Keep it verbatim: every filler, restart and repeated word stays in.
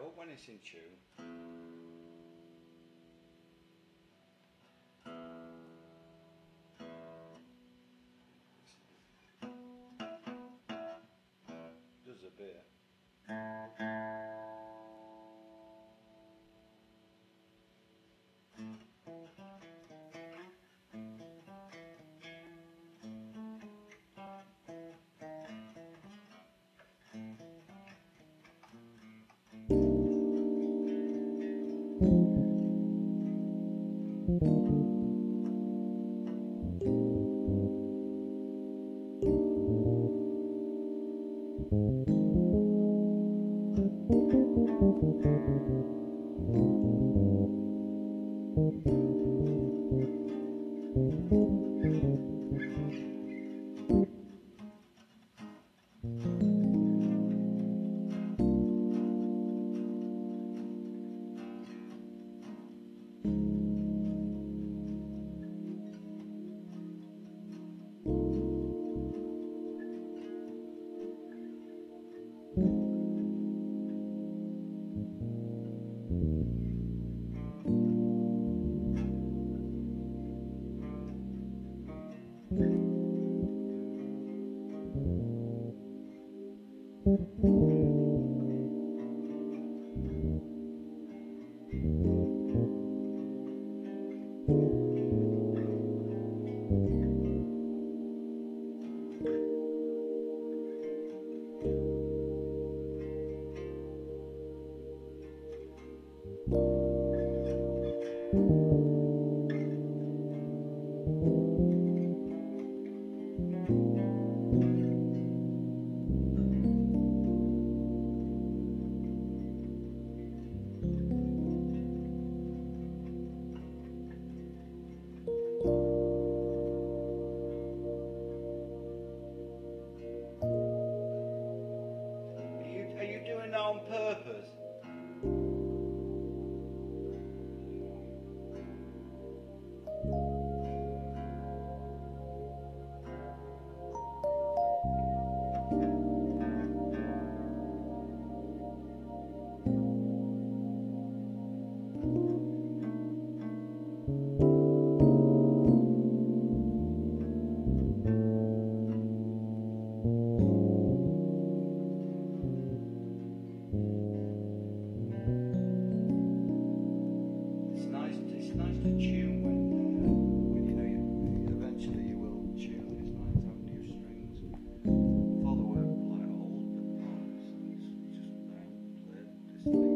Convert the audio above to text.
up when it's in tune. Does a bit. Are you, are you doing that on purpose? It's nice. It's nice to tune when, uh, when you know you eventually you will tune. It's nice to have new strings. Before they were like old parts, and it's just um, played this thing.